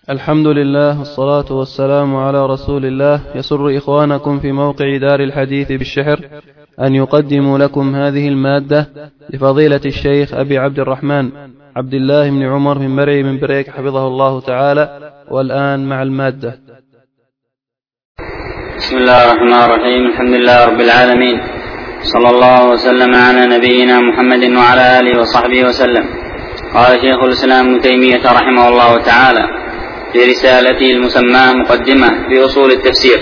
الحمد لله والصلاة والسلام على رسول الله. يسر إخوانكم في موقع دار الحديث بالشحر أن يقدموا لكم هذه المادة لفضيلة الشيخ أبي عبد الرحمن عبد الله بن عمر بن مرعي من بريك حفظه الله تعالى. والآن مع المادة. بسم الله الرحمن الرحيم. الحمد لله رب العالمين، صلى الله وسلم على نبينا محمد وعلى آله وصحبه وسلم. قال شيخ الإسلام ابن تيمية رحمه الله تعالى في رسالته المسماة مقدمة في أصول التفسير،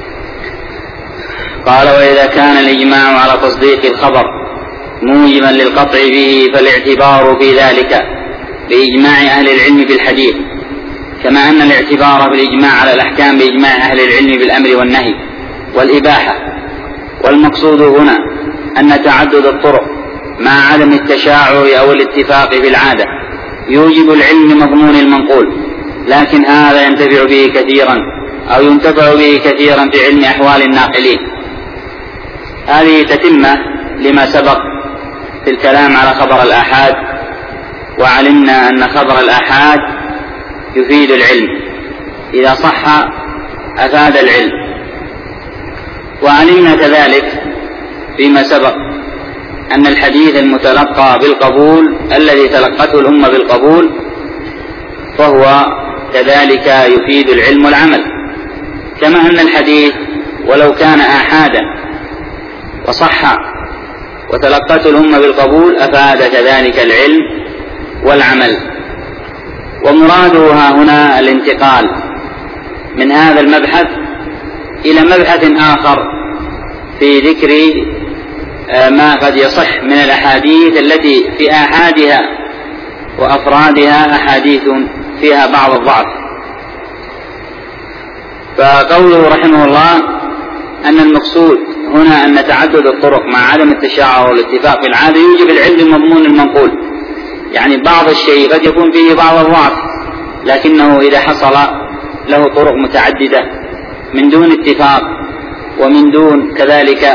قال: وإذا كان الإجماع على تصديق الخبر موجبا للقطع به فالاعتبار في ذلك بإجماع أهل العلم بالحديث، كما أن الاعتبار بالإجماع على الأحكام بإجماع أهل العلم بالأمر والنهي والإباحة. والمقصود هنا أن تعدد الطرق مع عدم التشاعر أو الاتفاق في العادة يوجب العلم مضمون المنقول، لكن هذا ينتفع به كثيرا أو ينتفع به كثيرا في علم أحوال الناقلين. هذه تتمة لما سبق في الكلام على خبر الآحاد، وعلمنا أن خبر الآحاد يفيد العلم، إذا صح أفاد العلم. وعلمنا كذلك فيما سبق أن الحديث المتلقى بالقبول الذي تلقته الأمة بالقبول فهو كذلك يفيد العلم والعمل، كما أن الحديث ولو كان آحادا وصح وتلقته الأمة بالقبول أفاد كذلك العلم والعمل. ومراده هنا الانتقال من هذا المبحث إلى مبحث آخر في ذكر ما قد يصح من الأحاديث التي في آحادها وأفرادها أحاديث فيها بعض الضعف. فقوله رحمه الله أن المقصود هنا أن تعدد الطرق مع عدم التشاعر والاتفاق في العادة يوجب العلم مضمون المنقول، يعني بعض الشيء قد يكون فيه بعض الضعف، لكنه إذا حصل له طرق متعددة من دون اتفاق ومن دون كذلك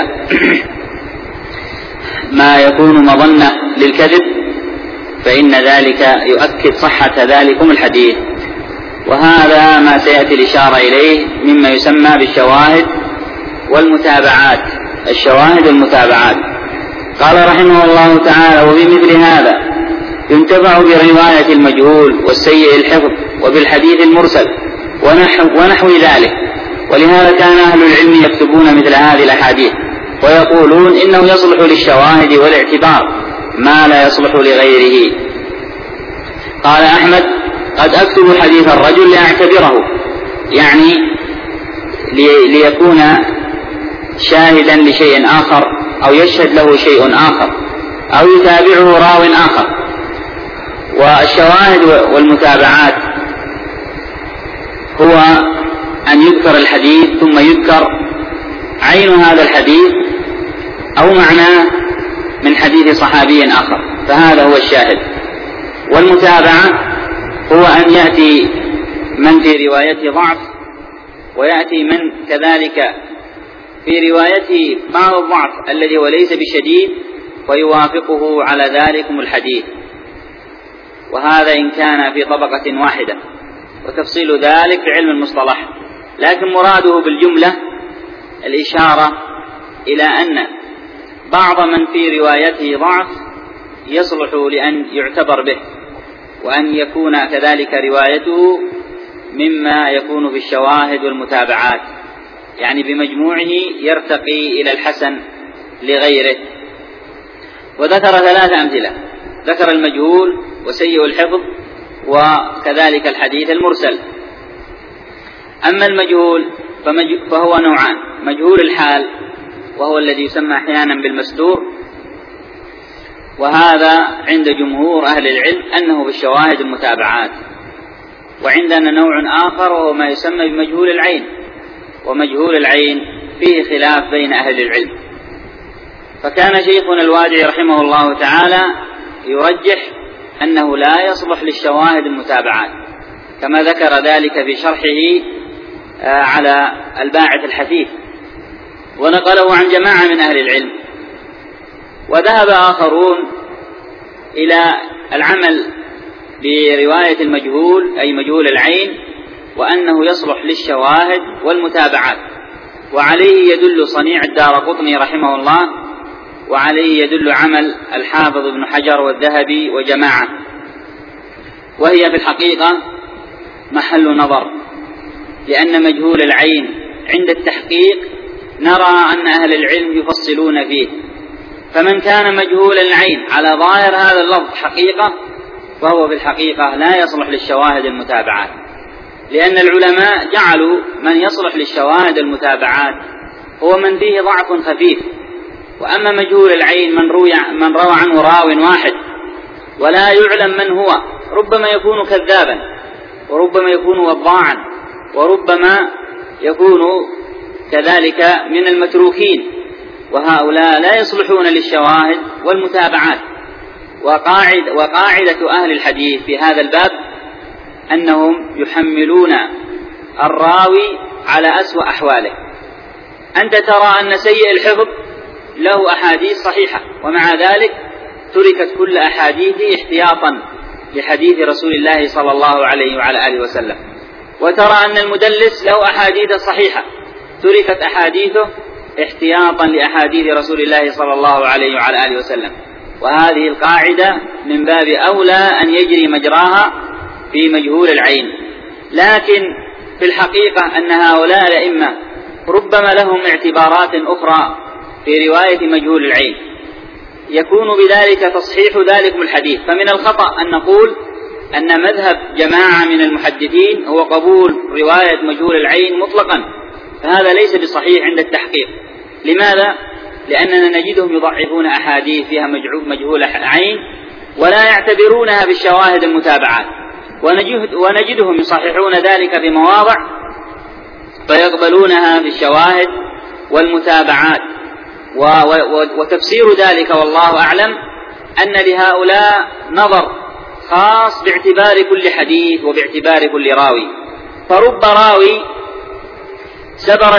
ما يكون مظنة للكذب فإن ذلك يؤكد صحة ذلكم الحديث. وهذا ما سيأتي الإشارة إليه مما يسمى بالشواهد والمتابعات. الشواهد والمتابعات. قال رحمه الله تعالى: وبمثل هذا ينتفع برواية المجهول والسيء الحفظ وبالحديث المرسل ونحو ذلك. ولهذا كان أهل العلم يكتبون مثل هذه الأحاديث ويقولون إنه يصلح للشواهد والاعتبار ما لا يصلح لغيره. قال أحمد: قد أكتب حديث الرجل لأعتبره، يعني ليكون شاهدا لشيء آخر أو يشهد له شيء آخر أو يتابعه راو آخر. والشواهد والمتابعات هو أن يذكر الحديث ثم يذكر عين هذا الحديث أو معناه من حديث صحابي آخر، فهذا هو الشاهد. والمتابعة هو أن يأتي من في روايته ضعف ويأتي من كذلك في روايته بعض الضعف الذي هو ليس بشديد ويوافقه على ذلكم الحديث، وهذا إن كان في طبقة واحدة، وتفصيل ذلك في علم المصطلح. لكن مراده بالجملة الإشارة إلى أن بعض من في روايته ضعف يصلح لأن يعتبر به، وأن يكون كذلك روايته مما يكون في الشواهد والمتابعات، يعني بمجموعه يرتقي إلى الحسن لغيره. وذكر 3 أمثلة، ذكر المجهول وسيء الحفظ وكذلك الحديث المرسل. أما المجهول فهو نوعان: مجهول الحال وهو الذي يسمى أحيانا بالمستور، وهذا عند جمهور أهل العلم أنه بالشواهد المتابعات. وعندنا نوع آخر وهو ما يسمى بمجهول العين، ومجهول العين فيه خلاف بين أهل العلم. فكان شيخنا الوادعي رحمه الله تعالى يرجح أنه لا يصلح للشواهد المتابعات، كما ذكر ذلك في شرحه على الباعث الحثيث، ونقله عن جماعة من أهل العلم. وذهب آخرون إلى العمل برواية المجهول أي مجهول العين وأنه يصلح للشواهد والمتابعات، وعليه يدل صنيع الدارقطني رحمه الله، وعليه يدل عمل الحافظ ابن حجر والذهبي وجماعة. وهي في الحقيقة محل نظر، لأن مجهول العين عند التحقيق نرى أن أهل العلم يفصلون فيه، فمن كان مجهول العين على ظاهر هذا اللفظ حقيقة فهو في الحقيقة لا يصلح للشواهد المتابعات، لأن العلماء جعلوا من يصلح للشواهد المتابعات هو من فيه ضعف خفيف. وأما مجهول العين من روى عنه راو واحد ولا يعلم من هو، ربما يكون كذابا، وربما يكون وضاعا، وربما يكون كذلك من المتروكين، وهؤلاء لا يصلحون للشواهد والمتابعات. وقاعدة أهل الحديث في هذا الباب أنهم يحملون الراوي على أسوأ أحواله. أنت ترى أن سيء الحفظ له أحاديث صحيحة، ومع ذلك تركت كل أحاديثه احتياطا لحديث رسول الله صلى الله عليه وعلى آله وسلم. وترى أن المدلس له أحاديث صحيحة، تركت أحاديثه احتياطا لأحاديث رسول الله صلى الله عليه وعلى آله وسلم. وهذه القاعدة من باب أولى أن يجري مجراها في مجهول العين. لكن في الحقيقة أن هؤلاء الأئمة ربما لهم اعتبارات أخرى في رواية مجهول العين يكون بذلك تصحيح ذلك الحديث. فمن الخطأ أن نقول أن مذهب جماعة من المحدثين هو قبول رواية مجهول العين مطلقا، فهذا ليس بصحيح عند التحقيق. لماذا؟ لأننا نجدهم يضعفون أحاديث فيها مجهول عين ولا يعتبرونها بالشواهد المتابعات، ونجدهم يصححون ذلك في مواضع فيقبلونها بالشواهد والمتابعات. وتفسير ذلك والله أعلم أن لهؤلاء نظر خاص باعتبار كل حديث وباعتبار كل راوي. فرب راوي سبر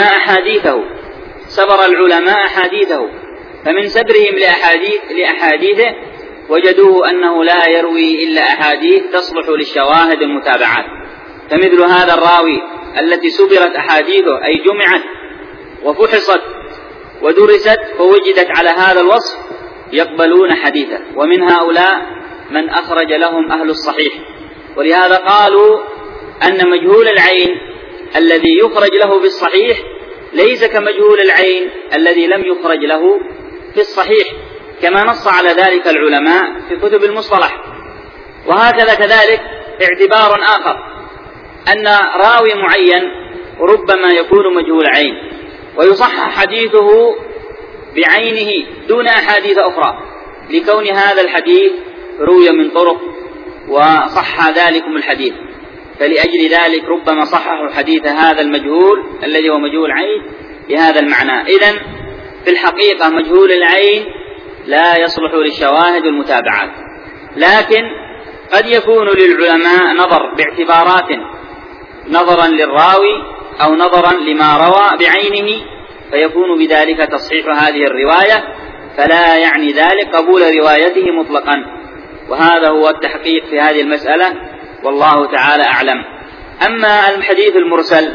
العلماء حديثه، فمن سبرهم لأحاديثه وجدوه أنه لا يروي إلا أحاديث تصلح للشواهد المتابعات. فمثل هذا الراوي التي سبرت أحاديثه أي جمعت وفحصت ودرست فوجدت على هذا الوصف يقبلون حديثه. ومن هؤلاء من أخرج لهم أهل الصحيح، ولهذا قالوا أن مجهول العين الذي يخرج له في الصحيح ليس كمجهول العين الذي لم يخرج له في الصحيح، كما نص على ذلك العلماء في كتب المصطلح. وهكذا كذلك اعتبار آخر أن راوي معين ربما يكون مجهول عين ويصحح حديثه بعينه دون أحاديث أخرى، لكون هذا الحديث روي من طرق وصح ذلكم الحديث، فلأجل ذلك ربما صححوا حديث هذا المجهول الذي هو مجهول عين بهذا المعنى. إذن في الحقيقة مجهول العين لا يصلح للشواهد والمتابعات، لكن قد يكون للعلماء نظر باعتبارات، نظرا للراوي أو نظرا لما روى بعينه، فيكون بذلك تصحيح هذه الرواية، فلا يعني ذلك قبول روايته مطلقا. وهذا هو التحقيق في هذه المسألة والله تعالى أعلم. أما الحديث المرسل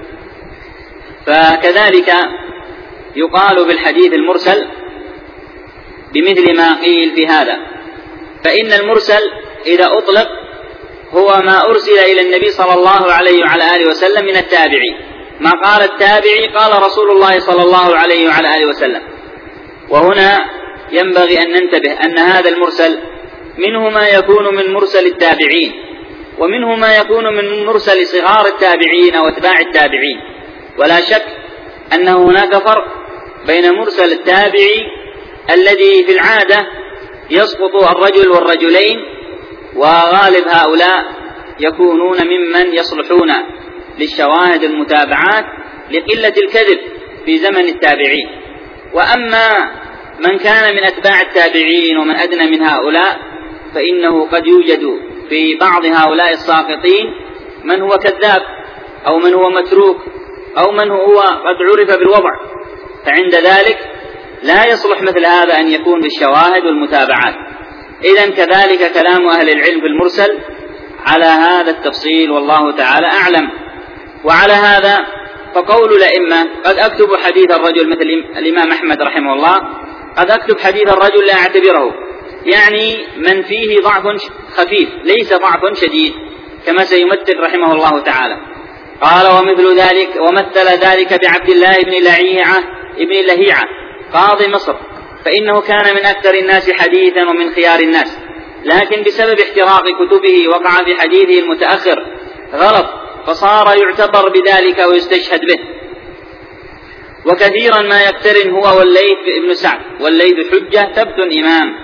فكذلك يقال بالحديث المرسل بمثل ما قيل في هذا. فإن المرسل إذا أطلق هو ما أرسل إلى النبي صلى الله عليه وعلى آله وسلم من التابعي، ما قال التابعي قال رسول الله صلى الله عليه وعلى آله وسلم. وهنا ينبغي أن ننتبه أن هذا المرسل منه ما يكون من مرسل التابعين، ومنه ما يكون من مرسل صغار التابعين واتباع التابعين. ولا شك أن هناك فرق بين مرسل التابعي الذي في العادة يسقط الرجل والرجلين، وغالب هؤلاء يكونون ممن يصلحون للشواهد المتابعات لقلة الكذب في زمن التابعين. وأما من كان من أتباع التابعين ومن أدنى من هؤلاء فإنه قد يوجد في بعض هؤلاء الساقطين من هو كذاب أو من هو متروك أو من هو قد عرف بالوضع، فعند ذلك لا يصلح مثل هذا أن يكون بالشواهد والمتابعات. إذن كذلك كلام أهل العلم في المرسل على هذا التفصيل والله تعالى أعلم. وعلى هذا فقول الأئمة قد أكتب حديث الرجل مثل الإمام أحمد رحمه الله، قد أكتب حديث الرجل لا أعتبره، يعني من فيه ضعف خفيف ليس ضعف شديد كما سيمثل رحمه الله تعالى. قال ومثل ذلك بعبد الله بن لهيعة قاضي مصر، فإنه كان من أكثر الناس حديثا ومن خيار الناس، لكن بسبب احتراق كتبه وقع في حديثه المتأخر غلط، فصار يعتبر بذلك ويستشهد به. وكثيرا ما يقترن هو والليث بن سعد، والليث حجة ثبت إمام.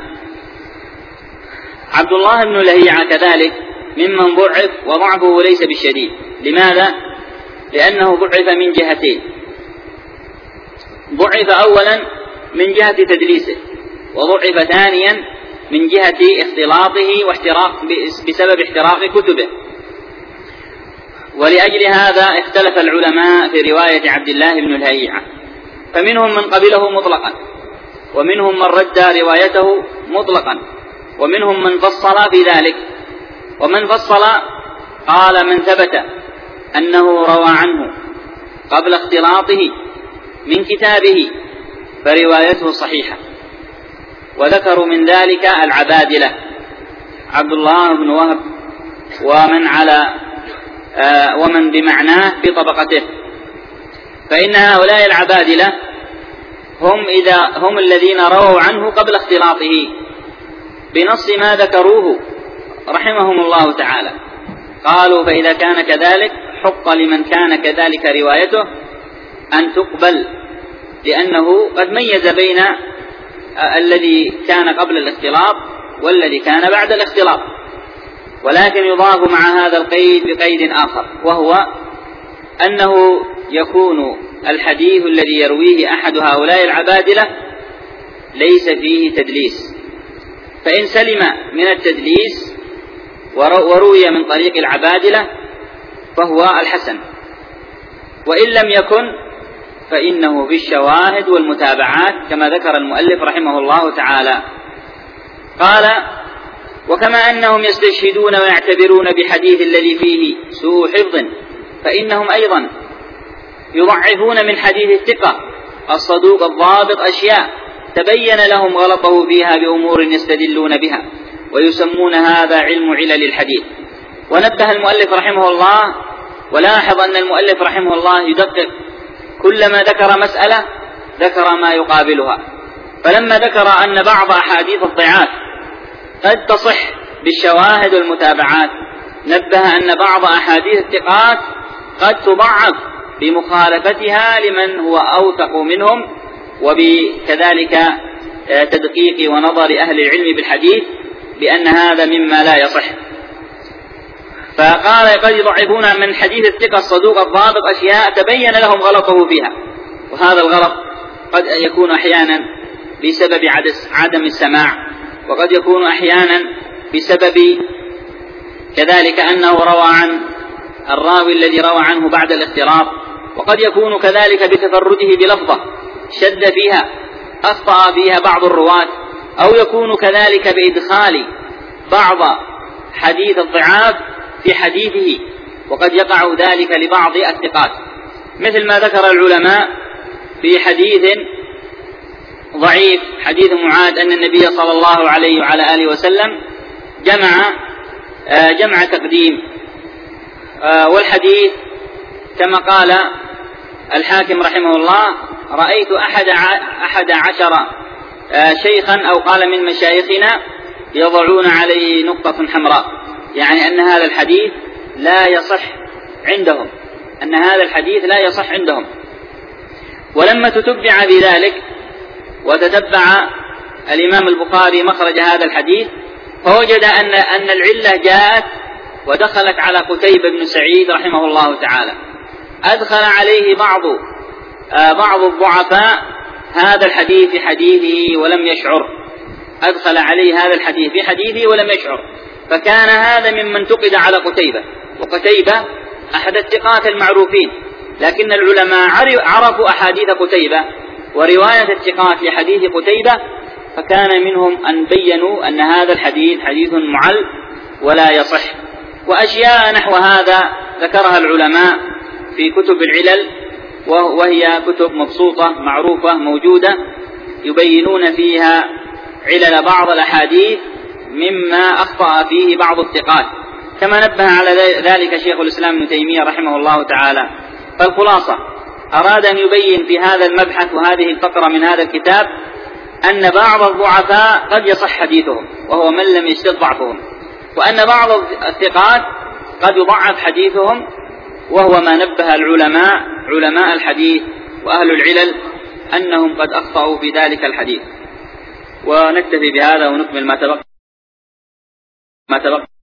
عبد الله بن لهيعة كذلك ممن ضعف، وضعفه ليس بالشديد. لماذا؟ لأنه ضعف من جهتين: ضعف أولا من جهة تدليسه، وضعف ثانيا من جهة اختلاطه بسبب احتراق كتبه. ولأجل هذا اختلف العلماء في رواية عبد الله بن لهيعة، فمنهم من قبله مطلقا، ومنهم من رد روايته مطلقا، ومنهم من فصل في ذلك. ومن فصل قال: من ثبت أنه روى عنه قبل اختلاطه من كتابه فروايته صحيحة. وذكروا من ذلك العبادلة عبد الله بن وهب ومن بمعناه بطبقته، فإن هؤلاء العبادلة هم الذين رووا عنه قبل اختلاطه بنص ما ذكروه رحمهم الله تعالى. قالوا: فإذا كان كذلك حق لمن كان كذلك روايته أن تقبل، لأنه قد ميز بين الذي كان قبل الاختلاط والذي كان بعد الاختلاط. ولكن يضاف مع هذا القيد بقيد آخر، وهو أنه يكون الحديث الذي يرويه أحد هؤلاء العبادلة ليس فيه تدليس، فإن سلم من التدليس وروي من طريق العبادلة فهو الحسن، وإن لم يكن فإنه بالشواهد والمتابعات كما ذكر المؤلف رحمه الله تعالى. قال: وكما أنهم يستشهدون ويعتبرون بحديث الذي فيه سوء حفظ، فإنهم أيضا يضعفون من حديث الثقة الصدوق الضابط أشياء تبين لهم غلطه فيها بأمور يستدلون بها، ويسمون هذا علم علل الحديث. ونبه المؤلف رحمه الله، ولاحظ أن المؤلف رحمه الله يدقق، كلما ذكر مسألة ذكر ما يقابلها. فلما ذكر أن بعض أحاديث الضعاف قد تصح بالشواهد والمتابعات، نبه أن بعض أحاديث الثقات قد تضعف بمخالفتها لمن هو أوثق منهم، وبكذلك تدقيق ونظر أهل العلم بالحديث بأن هذا مما لا يصح. فقال: قد يضعفون من حديث الثقة الصدوق الضابط أشياء تبين لهم غلطه فيها، وهذا الغلط قد يكون أحيانا بسبب عدم السماع، وقد يكون أحيانا بسبب كذلك أنه روى عن الراوي الذي روى عنه بعد الاختلاط، وقد يكون كذلك بتفرده بلفظة شد فيها أخطأ فيها بعض الرواة، أو يكون كذلك بإدخال بعض حديث الضعاف في حديثه، وقد يقع ذلك لبعض الثقات، مثل ما ذكر العلماء في حديث ضعيف حديث معاذ أن النبي صلى الله عليه وعلى آله وسلم جمع تقديم، والحديث كما قال الحاكم رحمه الله: رأيت 11 شيخا أو قال من مشايخنا يضعون عليه نقطة حمراء، يعني أن هذا الحديث لا يصح عندهم، ولما تتبع بذلك وتتبع الإمام البخاري مخرج هذا الحديث فوجد أن العلة جاءت ودخلت على قتيبة بن سعيد رحمه الله تعالى، أدخل عليه بعض الضعفاء هذا الحديث في حديثه ولم يشعر، أدخل عليه هذا الحديث في حديثه ولم يشعر، فكان هذا ممن تقد على قتيبة. وقتيبة أحد الثقات المعروفين، لكن العلماء عرفوا أحاديث قتيبة ورواية الثقات لحديث قتيبة، فكان منهم أن بينوا أن هذا الحديث حديث معل ولا يصح. وأشياء نحو هذا ذكرها العلماء في كتب العلل، وهي كتب مبسوطة معروفة موجودة، يبينون فيها علل بعض الأحاديث مما أخطأ فيه بعض الثقات، كما نبه على ذلك شيخ الإسلام ابن تيمية رحمه الله تعالى. فالخلاصة أراد أن يبين في هذا المبحث وهذه الفقرة من هذا الكتاب أن بعض الضعفاء قد يصح حديثهم وهو من لم يشتد ضعفهم، وأن بعض الثقات قد يضعف حديثهم، وهو ما نبه العلماء علماء الحديث وأهل العلل أنهم قد أخطأوا في ذلك الحديث. ونكتفي بهذا ونكمل ما تبقى.